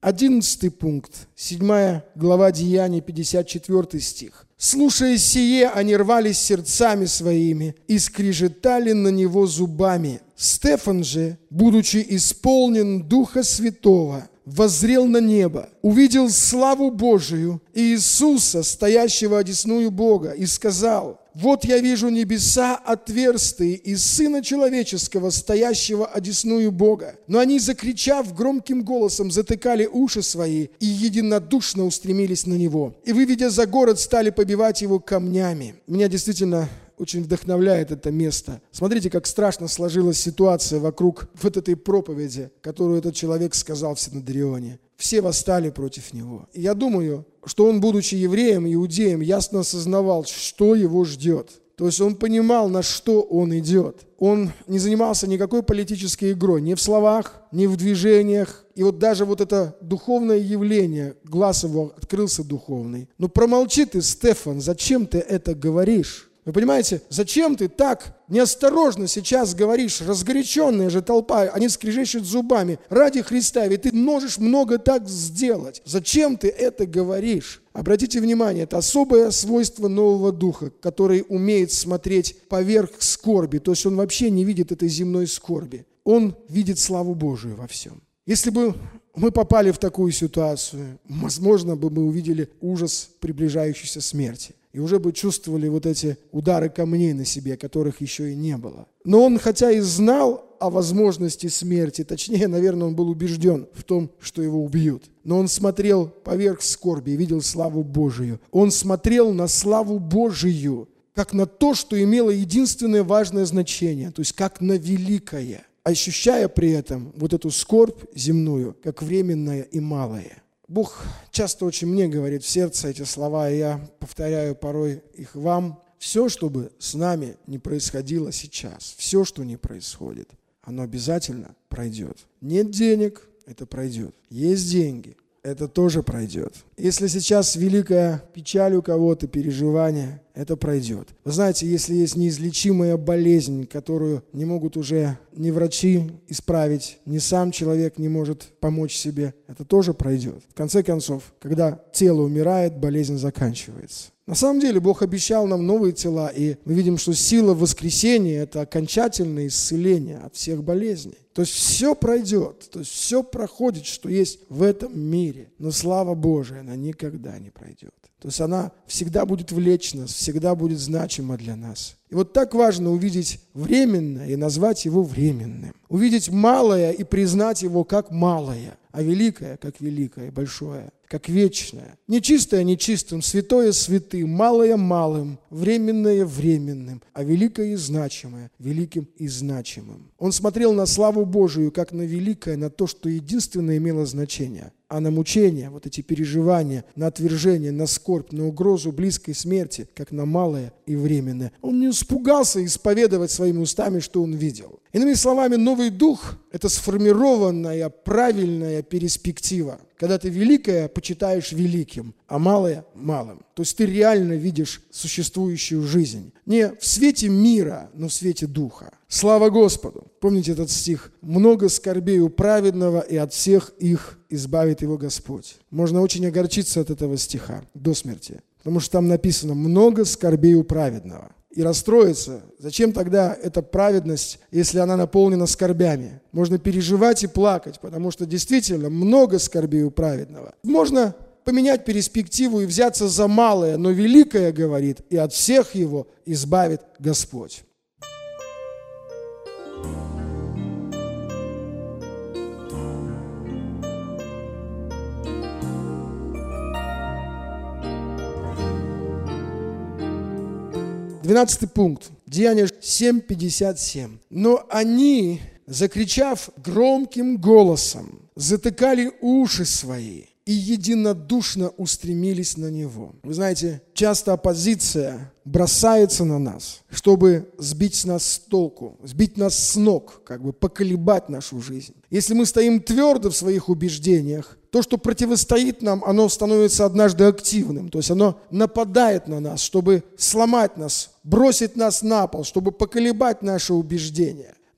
11 пункт, 7 глава Деяний, 54 стих. «Слушая сие, они рвались сердцами своими и скрежетали на него зубами. Стефан же, будучи исполнен Духа Святого, воззрел на небо, увидел славу Божию и Иисуса, стоящего одесную Бога, и сказал: вот я вижу небеса отверстые и Сына Человеческого, стоящего одесную Бога. Но они, закричав громким голосом, затыкали уши свои и единодушно устремились на Него. И, выведя за город, стали побивать Его камнями». Меня действительно очень вдохновляет это место. Смотрите, как страшно сложилась ситуация вокруг вот этой проповеди, которую этот человек сказал в Синедрионе. Все восстали против него. И я думаю, что он, будучи евреем, иудеем, ясно осознавал, что его ждет. То есть он понимал, на что он идет. Он не занимался никакой политической игрой, ни в словах, ни в движениях. И вот даже вот это духовное явление, глаз его открылся духовный. Но промолчи ты, Стефан, зачем ты это говоришь? Вы понимаете, зачем ты так неосторожно сейчас говоришь? Разгоряченная же толпа, они скрежещут зубами. Ради Христа, ведь ты можешь много так сделать. Зачем ты это говоришь? Обратите внимание, это особое свойство Нового Духа, который умеет смотреть поверх скорби. То есть он вообще не видит этой земной скорби. Он видит славу Божию во всем. Если бы мы попали в такую ситуацию, возможно, бы мы увидели ужас приближающейся смерти. И уже бы чувствовали вот эти удары камней на себе, которых еще и не было. Но он, хотя и знал о возможности смерти, точнее, наверное, он был убежден в том, что его убьют. Но он смотрел поверх скорби и видел славу Божию. Он смотрел на славу Божию, как на то, что имело единственное важное значение, то есть как на великое, ощущая при этом вот эту скорбь земную, как временное и малое. Бог часто очень мне говорит в сердце эти слова, и я повторяю порой их вам. Все, что бы с нами не происходило сейчас, все, что не происходит, оно обязательно пройдет. Нет денег – это пройдет. Есть деньги – это тоже пройдет. Если сейчас великая печаль у кого-то, переживание, это пройдет. Вы знаете, если есть неизлечимая болезнь, которую не могут уже ни врачи исправить, ни сам человек не может помочь себе, это тоже пройдет. В конце концов, когда тело умирает, болезнь заканчивается. На самом деле Бог обещал нам новые тела, и мы видим, что сила воскресения – это окончательное исцеление от всех болезней. То есть все пройдет, то есть все проходит, что есть в этом мире. Но слава Божия, она никогда не пройдет. То есть она всегда будет влечь нас, всегда будет значима для нас. И вот так важно увидеть временное и назвать его временным. Увидеть малое и признать его как малое, а великое как великое, большое, как вечное. Нечистое нечистым, святое святым, малое малым, временное временным, а великое и значимое великим и значимым. Он смотрел на славу Божию как на великое, на то, что единственное имело значение. А на мучения, вот эти переживания, на отвержение, на скорбь, на угрозу близкой смерти, как на малое и временное. Он не испугался исповедовать своими устами, что он видел. Иными словами, новый дух – это сформированная, правильная перспектива, когда ты великое почитаешь великим, а малое – малым. То есть ты реально видишь существующую жизнь. Не в свете мира, но в свете духа. Слава Господу! Помните этот стих? «Много скорбей у праведного, и от всех их избавит его Господь». Можно очень огорчиться от этого стиха до смерти, потому что там написано «много скорбей у праведного». И расстроиться. Зачем тогда эта праведность, если она наполнена скорбями? Можно переживать и плакать, потому что действительно много скорбей у праведного. Можно поменять перспективу и взяться за малое, но великое, говорит, и от всех его избавит Господь. Двенадцатый пункт. Деяния 7:57. «Но они, закричав громким голосом, затыкали уши свои и единодушно устремились на него». Вы знаете, часто оппозиция бросается на нас, чтобы сбить нас с толку, сбить нас с ног, поколебать нашу жизнь. Если мы стоим твердо в своих убеждениях, то, что противостоит нам, оно становится однажды активным. То есть оно нападает на нас, чтобы сломать нас, бросить нас на пол, чтобы поколебать наши убеждения.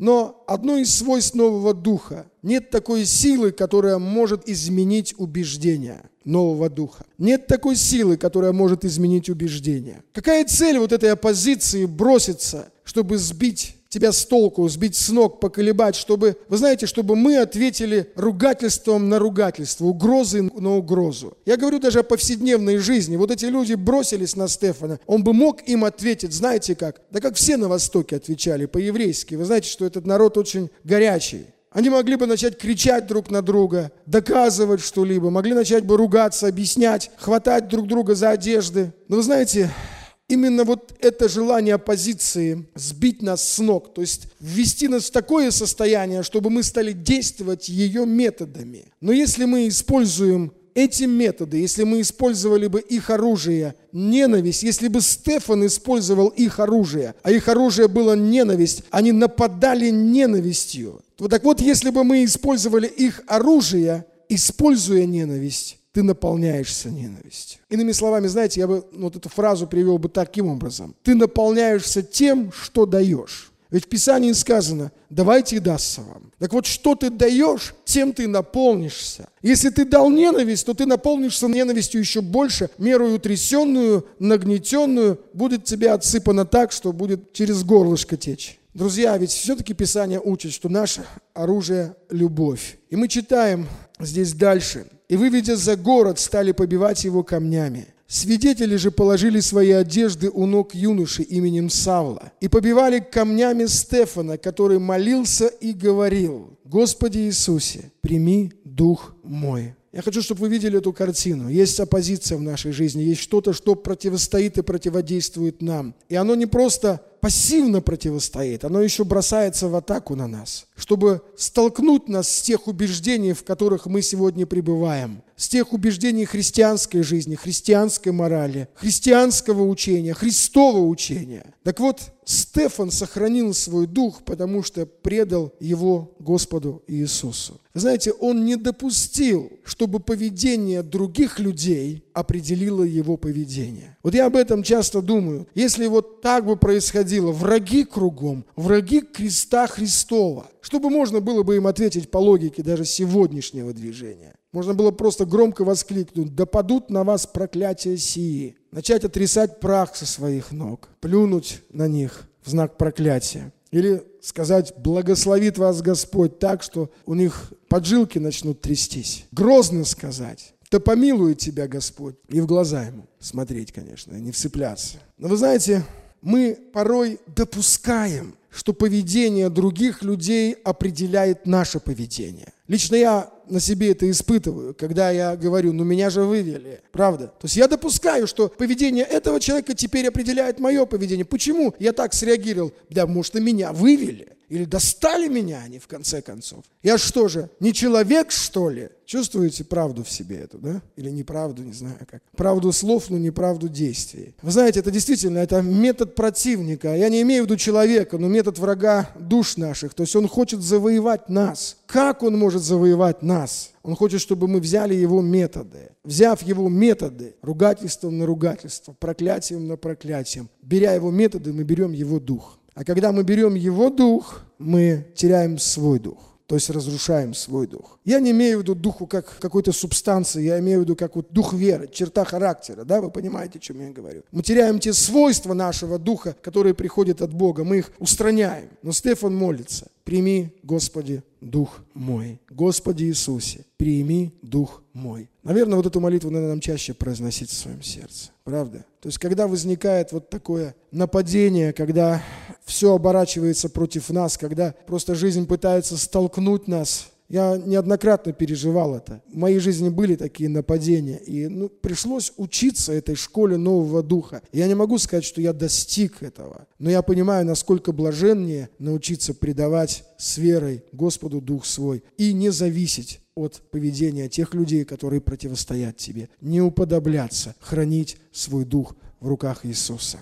Но одно из свойств Нового Духа – нет такой силы, которая может изменить убеждения Нового Духа. Нет такой силы, которая может изменить убеждения. Какая цель вот этой оппозиции броситься, чтобы сбить тебя с толку, сбить с ног, поколебать, чтобы, вы знаете, чтобы мы ответили ругательством на ругательство, угрозой на угрозу. Я говорю даже о повседневной жизни. Вот эти люди бросились на Стефана. Он бы мог им ответить, знаете как? Да как все на Востоке отвечали, по-еврейски. Вы знаете, что этот народ очень горячий. Они могли бы начать кричать друг на друга, доказывать что-либо, могли начать бы ругаться, объяснять, хватать друг друга за одежды. Но вы знаете, именно вот это желание оппозиции сбить нас с ног, то есть ввести нас в такое состояние, чтобы мы стали действовать ее методами. Но если мы используем эти методы, если мы использовали бы их оружие, ненависть, если бы Стефан использовал их оружие, а их оружие было ненависть, они нападали ненавистью. Так вот, если бы мы использовали их оружие, используя ненависть, ты наполняешься ненавистью. Иными словами, знаете, я бы вот эту фразу привел бы таким образом. Ты наполняешься тем, что даешь. Ведь в Писании сказано, давайте и дастся вам. Так вот, что ты даешь, тем ты наполнишься. Если ты дал ненависть, то ты наполнишься ненавистью еще больше, мерою утрясенную, нагнетенную, будет тебе отсыпано так, что будет через горлышко течь. Друзья, ведь все-таки Писание учит, что наше оружие – любовь. И мы читаем здесь дальше. «И, выведя за город, стали побивать его камнями. Свидетели же положили свои одежды у ног юноши именем Савла и побивали камнями Стефана, который молился и говорил: Господи Иисусе, прими дух мой». Я хочу, чтобы вы видели эту картину. Есть оппозиция в нашей жизни, есть что-то, что противостоит и противодействует нам. И оно не просто пассивно противостоит, оно еще бросается в атаку на нас, чтобы столкнуть нас с тех убеждений, в которых мы сегодня пребываем, с тех убеждений христианской жизни, христианской морали, христианского учения, Христового учения. Так вот, Стефан сохранил свой дух, потому что предал его Господу Иисусу. Вы знаете, он не допустил, чтобы поведение других людей определило его поведение. Вот я об этом часто думаю. Если вот так бы происходило, враги кругом, враги креста Христова, чтобы можно было бы им ответить по логике даже сегодняшнего движения. Можно было просто громко воскликнуть: «Да падут на вас проклятия сии», начать отрясать прах со своих ног, плюнуть на них в знак проклятия. Или сказать: «Благословит вас Господь», так, что у них поджилки начнут трястись. Грозно сказать: «Да помилует тебя Господь». И в глаза ему смотреть, конечно, не вцепляться. Но вы знаете, мы порой допускаем, что поведение других людей определяет наше поведение. Лично я на себе это испытываю, когда я говорю: «Ну меня же вывели». Правда? То есть я допускаю, что поведение этого человека теперь определяет мое поведение. Почему я так среагировал? Да, может, и меня вывели. Или достали меня они, в конце концов. Я что же, не человек, что ли? Чувствуете правду в себе эту, да? Или неправду, не знаю как. Правду слов, но неправду действий. Вы знаете, это действительно, это метод противника. Я не имею в виду человека, но метод врага душ наших. То есть он хочет завоевать нас. Как он может завоевать нас? Он хочет, чтобы мы взяли его методы. Взяв его методы, ругательством на ругательство, проклятием на проклятием, беря его методы, мы берем его дух. А когда мы берем его дух, мы теряем свой дух, то есть разрушаем свой дух. Я не имею в виду духу как какой-то субстанции, я имею в виду как вот дух веры, черта характера, да, вы понимаете, о чем я говорю. Мы теряем те свойства нашего духа, которые приходят от Бога, мы их устраняем. Но Стефан молится: «Прими, Господи, дух мой». Господи Иисусе, прими дух мой. Наверное, вот эту молитву надо нам чаще произносить в своем сердце. Правда? То есть, когда возникает вот такое нападение, когда все оборачивается против нас, когда просто жизнь пытается столкнуть нас. Я неоднократно переживал это. В моей жизни были такие нападения. И пришлось учиться этой школе нового духа. Я не могу сказать, что я достиг этого. Но я понимаю, насколько блаженнее научиться предавать с верой Господу дух свой и не зависеть от поведения тех людей, которые противостоят тебе. Не уподобляться, хранить свой дух в руках Иисуса.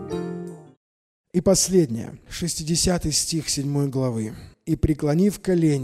И последнее, 60 стих 7 главы. «И, преклонив колени,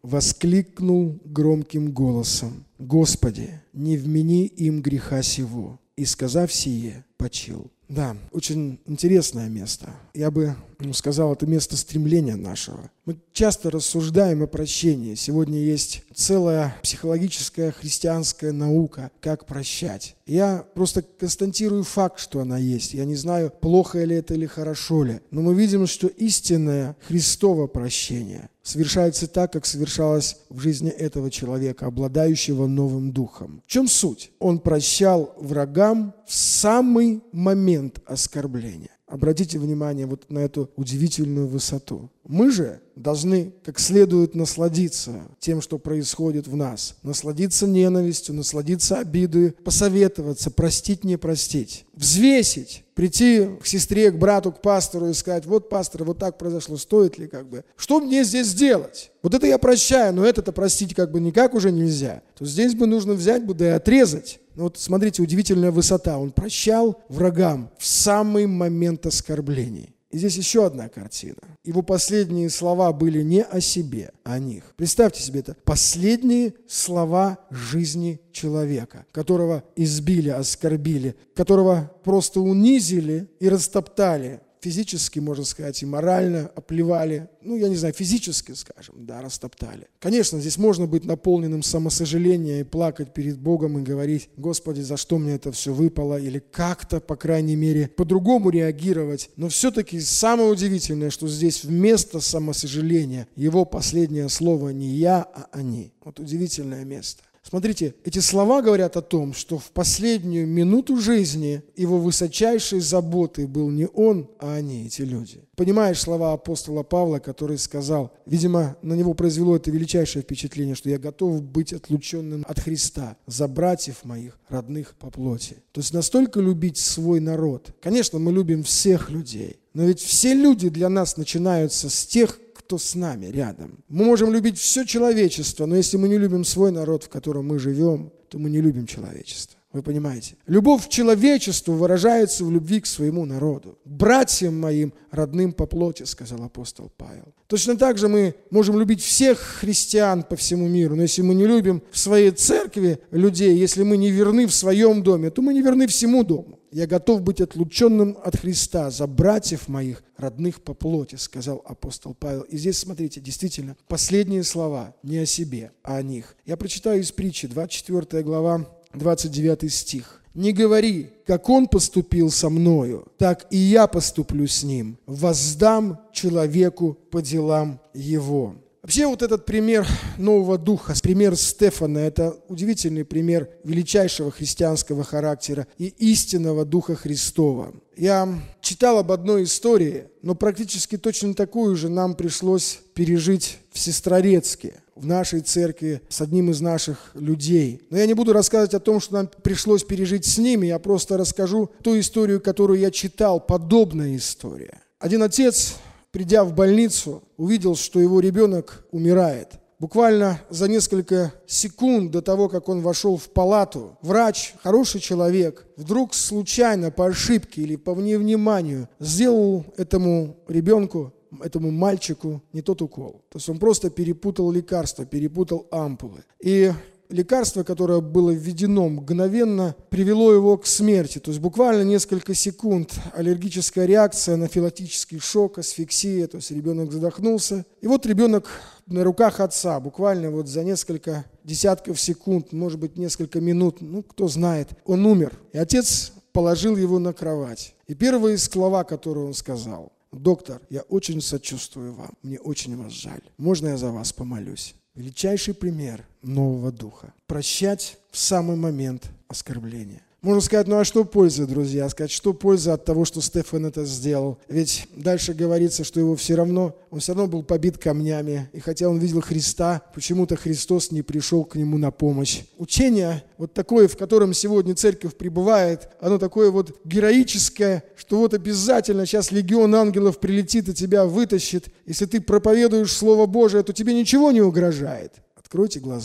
воскликнул громким голосом: «Господи, не вмени им греха сего». И, сказав сие, почил. Да, очень интересное место. Я бы сказал, это место стремления нашего. Мы часто рассуждаем о прощении. Сегодня есть целая психологическая христианская наука, как прощать. Я просто констатирую факт, что она есть. Я не знаю, плохо ли это или хорошо ли. Но мы видим, что истинное Христово прощение совершается так, как совершалось в жизни этого человека, обладающего новым духом. В чем суть? Он прощал врагам в самый момент оскорбления. Обратите внимание вот на эту удивительную высоту. Мы же должны как следует насладиться тем, что происходит в нас. Насладиться ненавистью, насладиться обидой, посоветоваться, простить, не простить. Взвесить, прийти к сестре, к брату, к пастору и сказать: вот, пастор, вот так произошло, стоит ли Что мне здесь сделать? Вот это я прощаю, но это-то простить никак уже нельзя. То здесь бы нужно взять бы да и отрезать. Ну вот смотрите, удивительная высота. Он прощал врагам в самый момент оскорблений. И здесь еще одна картина. Его последние слова были не о себе, а о них. Представьте себе это. Последние слова жизни человека, которого избили, оскорбили, которого просто унизили и растоптали. Физически, можно сказать, и морально оплевали. Физически, скажем, растоптали. Конечно, здесь можно быть наполненным самосожалением и плакать перед Богом и говорить: Господи, за что мне это все выпало? Или как-то, по крайней мере, по-другому реагировать. Но все-таки самое удивительное, что здесь вместо самосожаления его последнее слово не «я», а «они». Вот удивительное место. Смотрите, эти слова говорят о том, что в последнюю минуту жизни его высочайшей заботой был не он, а они, эти люди. Понимаешь слова апостола Павла, который сказал, видимо, на него произвело это величайшее впечатление, что я готов быть отлученным от Христа за братьев моих, родных по плоти. То есть настолько любить свой народ. Конечно, мы любим всех людей, но ведь все люди для нас начинаются с тех, кто с нами рядом. Мы можем любить все человечество, но если мы не любим свой народ, в котором мы живем, то мы не любим человечество. Вы понимаете? Любовь к человечеству выражается в любви к своему народу. «Братьям моим, родным по плоти», сказал апостол Павел. Точно так же мы можем любить всех христиан по всему миру, но если мы не любим в своей церкви людей, если мы не верны в своем доме, то мы не верны всему дому. «Я готов быть отлученным от Христа за братьев моих, родных по плоти», сказал апостол Павел. И здесь, смотрите, действительно, последние слова не о себе, а о них. Я прочитаю из притчи, 24 глава, 29 стих. «Не говори, как он поступил со мною, так и я поступлю с ним. Воздам человеку по делам его». Вообще вот этот пример нового духа, пример Стефана, это удивительный пример величайшего христианского характера и истинного духа Христова. Я читал об одной истории, но практически точно такую же нам пришлось пережить в Сестрорецке, в нашей церкви с одним из наших людей. Но я не буду рассказывать о том, что нам пришлось пережить с ними, я просто расскажу ту историю, которую я читал, подобная история. Один отец, придя в больницу, увидел, что его ребенок умирает. Буквально за несколько секунд до того, как он вошел в палату, врач, хороший человек, вдруг случайно, по ошибке или по невниманию, сделал этому ребенку, этому мальчику не тот укол. То есть он просто перепутал лекарства, перепутал ампулы. И лекарство, которое было введено, мгновенно привело его к смерти. То есть буквально несколько секунд аллергическая реакция, анафилактический шок, асфиксия, то есть ребенок задохнулся. И вот ребенок на руках отца, буквально вот за несколько десятков секунд, может быть, несколько минут, кто знает, он умер. И отец положил его на кровать. И первые слова, которые он сказал: «Доктор, я очень сочувствую вам, мне очень вас жаль. Можно я за вас помолюсь?» Величайший пример нового духа. Прощать в самый момент оскорбления. Можно сказать, а что польза, друзья? Сказать, что польза от того, что Стефан это сделал? Ведь дальше говорится, что он все равно был побит камнями. И хотя он видел Христа, почему-то Христос не пришел к нему на помощь. Учение вот такое, в котором сегодня церковь пребывает, оно такое вот героическое, что вот обязательно сейчас легион ангелов прилетит и тебя вытащит. Если ты проповедуешь Слово Божие, то тебе ничего не угрожает. Откройте глаза.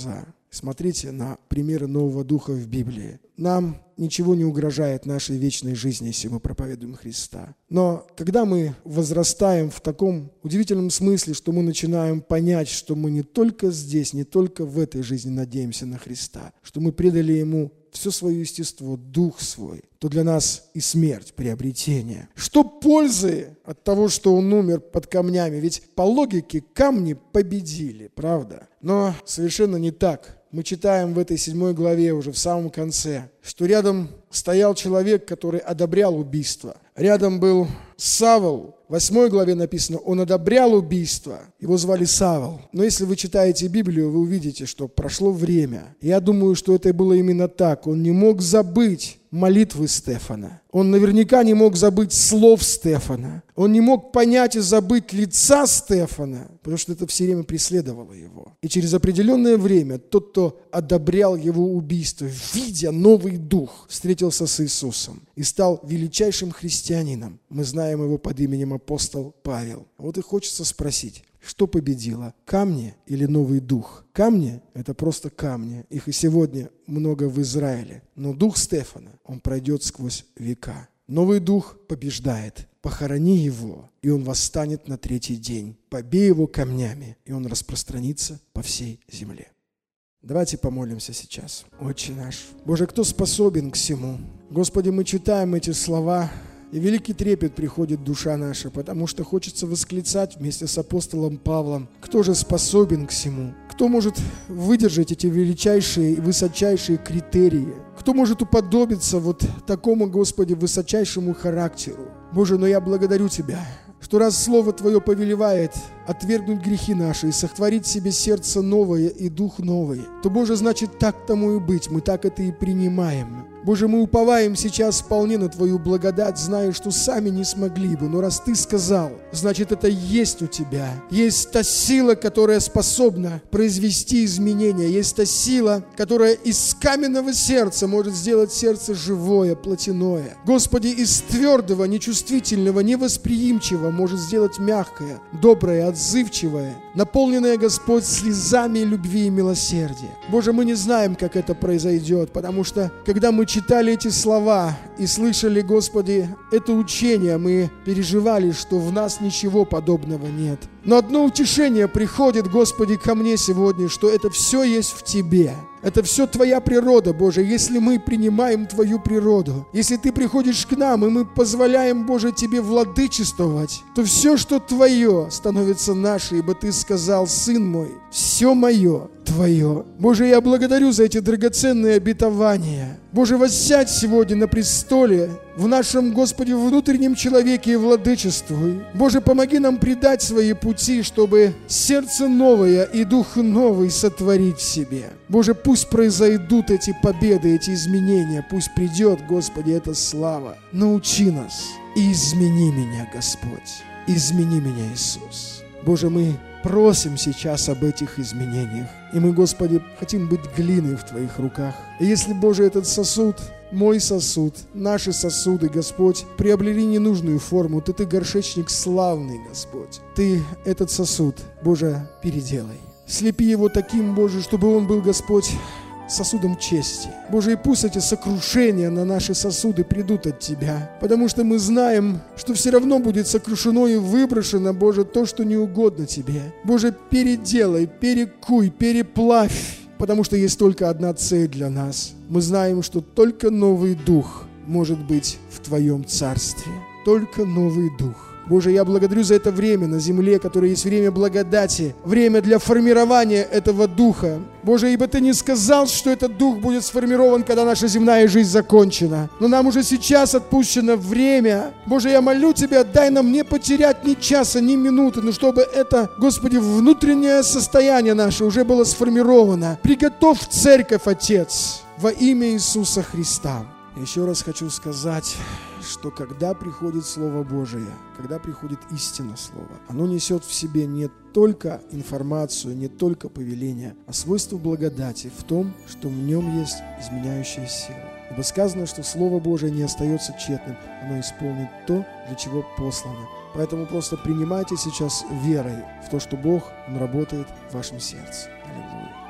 Смотрите на примеры Нового Духа в Библии. Нам ничего не угрожает нашей вечной жизни, если мы проповедуем Христа. Но когда мы возрастаем в таком удивительном смысле, что мы начинаем понять, что мы не только здесь, не только в этой жизни надеемся на Христа, что мы предали Ему все свое естество, дух свой, то для нас и смерть, приобретение. Что пользы от того, что Он умер под камнями? Ведь по логике камни победили, правда? Но совершенно не так. Мы читаем в этой 7 главе уже в самом конце, что рядом стоял человек, который одобрял убийство. Рядом был Савл. В 8 главе написано, он одобрял убийство. Его звали Савл. Но если вы читаете Библию, вы увидите, что прошло время. Я думаю, что это было именно так. Он не мог забыть молитвы Стефана. Он наверняка не мог забыть слов Стефана. Он не мог понять и забыть лица Стефана, потому что это все время преследовало его. И через определенное время тот, кто одобрял его убийство, видя новый дух, встретился с Иисусом и стал величайшим христианином. Мы знаем его под именем апостол Павел. Вот и хочется спросить, что победило, камни или новый дух? Камни – это просто камни. Их и сегодня много в Израиле. Но дух Стефана, он пройдет сквозь века. Новый дух побеждает. Похорони его, и он восстанет на 3-й день. Побей его камнями, и он распространится по всей земле. Давайте помолимся сейчас. Отче наш. Боже, кто способен к всему? Господи, мы читаем эти слова, и великий трепет приходит в душа наша, потому что хочется восклицать вместе с апостолом Павлом: кто же способен к всему? Кто может выдержать эти величайшие и высочайшие критерии? Кто может уподобиться вот такому, Господи, высочайшему характеру? Боже, но я благодарю Тебя, что раз Слово Твое повелевает отвергнуть грехи наши и сотворить в себе сердце новое и дух новый, то, Боже, значит, так тому и быть, мы так это и принимаем. Боже, мы уповаем сейчас вполне на Твою благодать, зная, что сами не смогли бы, но раз Ты сказал, значит, это есть у Тебя. Есть та сила, которая способна произвести изменения, есть та сила, которая из каменного сердца может сделать сердце живое, плотяное. Господи, из твердого, нечувствительного, невосприимчивого может сделать мягкое, доброе, отзывчивое, наполненное, Господь, слезами любви и милосердия. Боже, мы не знаем, как это произойдет, потому что, когда мы читали эти слова и слышали, Господи, это учение, мы переживали, что в нас ничего подобного нет. Но одно утешение приходит, Господи, ко мне сегодня, что это все есть в Тебе. Это все Твоя природа, Боже. Если мы принимаем Твою природу, если Ты приходишь к нам, и мы позволяем, Боже, Тебе владычествовать, то все, что Твое, становится наше, ибо Ты сказал: Сын мой, все мое Твое. Боже, я благодарю за эти драгоценные обетования. Боже, воссядь сегодня на престоле в нашем, Господи, внутреннем человеке и владычествуй. Боже, помоги нам предать свои пути, чтобы сердце новое и дух новый сотворить в себе. Боже, пусть произойдут эти победы, эти изменения, пусть придет, Господи, эта слава. Научи нас и измени меня, Господь. Измени меня, Иисус. Боже, мы просим сейчас об этих изменениях. И мы, Господи, хотим быть глиной в Твоих руках. И если, Боже, этот сосуд, мой сосуд, наши сосуды, Господь, приобрели ненужную форму, то Ты горшечник славный, Господь. Ты этот сосуд, Боже, переделай. Слепи его таким, Боже, чтобы он был, Господь, сосудом чести. Боже, и пусть эти сокрушения на наши сосуды придут от Тебя, потому что мы знаем, что все равно будет сокрушено и выброшено, Боже, то, что не угодно Тебе. Боже, переделай, перекуй, переплавь, потому что есть только одна цель для нас. Мы знаем, что только новый дух может быть в Твоем Царстве. Только новый дух. Боже, я благодарю за это время на земле, которое есть время благодати, время для формирования этого духа. Боже, ибо Ты не сказал, что этот дух будет сформирован, когда наша земная жизнь закончена. Но нам уже сейчас отпущено время. Боже, я молю Тебя, дай нам не потерять ни часа, ни минуты, но чтобы это, Господи, внутреннее состояние наше уже было сформировано. Приготовь церковь, Отец, во имя Иисуса Христа. Еще раз хочу сказать, что когда приходит Слово Божие, когда приходит истина Слова, оно несет в себе не только информацию, не только повеление, а свойство благодати в том, что в нем есть изменяющая сила. Ибо сказано, что Слово Божие не остается тщетным, оно исполнит то, для чего послано. Поэтому просто принимайте сейчас верой в то, что Бог, Он работает в вашем сердце. Аллилуйя.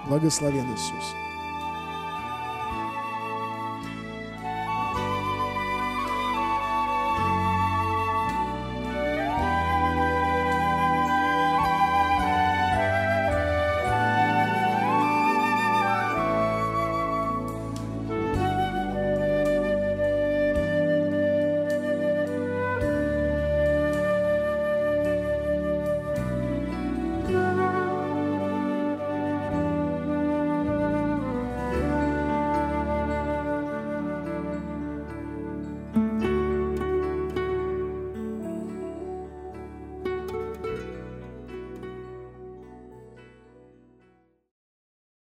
Благословен Иисус.